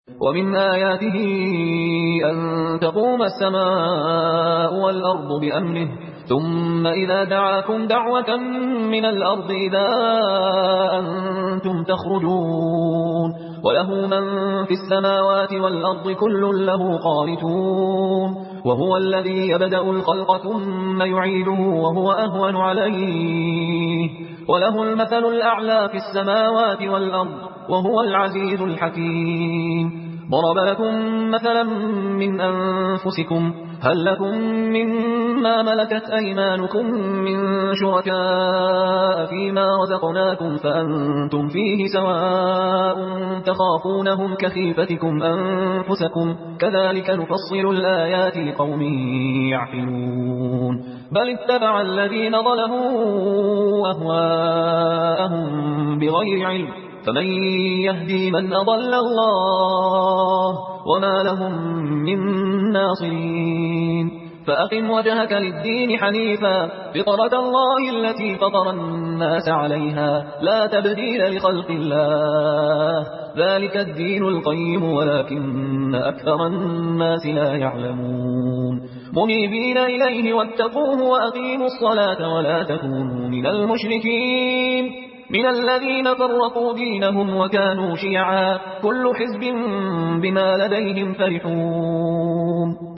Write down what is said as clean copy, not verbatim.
ومن آياته أن تقوم السماء والأرض بأمره ثم إذا دعاكم دعوة من الأرض إذا أنتم تخرجون وله من في السماوات والأرض كل له قانتون وهو الذي يبدأ الخلق ثم يعيده وهو أهون عليه وله المثل الأعلى في السماوات والأرض وهو العزيز الحكيم ضرب لكم مثلا من أنفسكم هل لكم مما ملكت أيمانكم من شركاء فيما رزقناكم فأنتم فيه سواء تخافونهم كخيفتكم أنفسكم كذلك نفصل الآيات لقوم يعقلون بل اتبع الذين ظلموا أهواءهم بغير علم فمن يهدي من أضل الله وما لهم من ناصرين فأقم وجهك للدين حنيفا فطرة الله التي فطر الناس عليها لا تبديل لخلق الله ذلك الدين القيم ولكن أكثر الناس لا يعلمون منيبين إليه واتقوه وأقيموا الصلاة ولا تكونوا من المشركين من الذين فرقوا دينهم وكانوا شيعا كل حزب بما لديهم فرحون